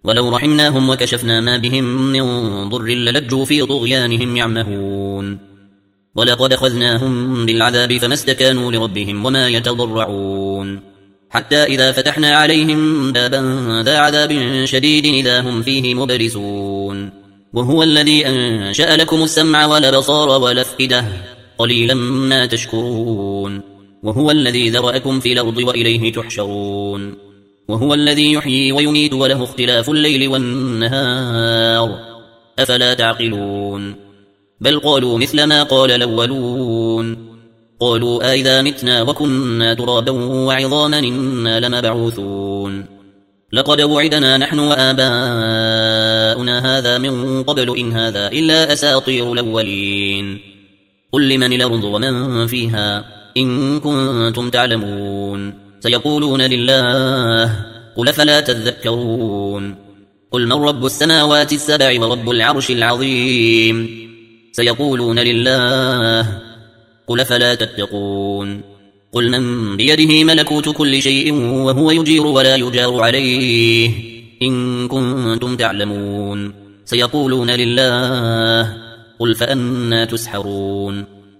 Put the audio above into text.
ولو رحمناهم وكشفنا ما بهم من ضر للجوا في طغيانهم يعمهون ولقد أخذناهم بالعذاب فما استكانوا لربهم وما يتضرعون حتى إذا فتحنا عليهم بابا ذا عذاب شديد إذا هم فيه مبلسون وهو الذي أنشأ لكم السمع والأبصار والأفئدة قليلا ما تشكرون وهو الذي ذرأكم في الأرض وإليه تحشرون وهو الذي يحيي ويميت وله اختلاف الليل والنهار أفلا تعقلون بل قالوا مثل ما قال الأولون قالوا أئذا متنا وكنا ترابا وعظاما إنا لمبعوثون لقد وعدنا نحن وآباؤنا هذا من قبل إن هذا إلا أساطير الأولين قل لمن الأرض ومن فيها إن كنتم تعلمون سيقولون لله قل فلا تذكرون قل من رب السماوات السبع ورب العرش العظيم سيقولون لله قل فلا تتقون قل من بيده ملكوت كل شيء وهو يجير ولا يجار عليه إن كنتم تعلمون سيقولون لله قل فأنى تسحرون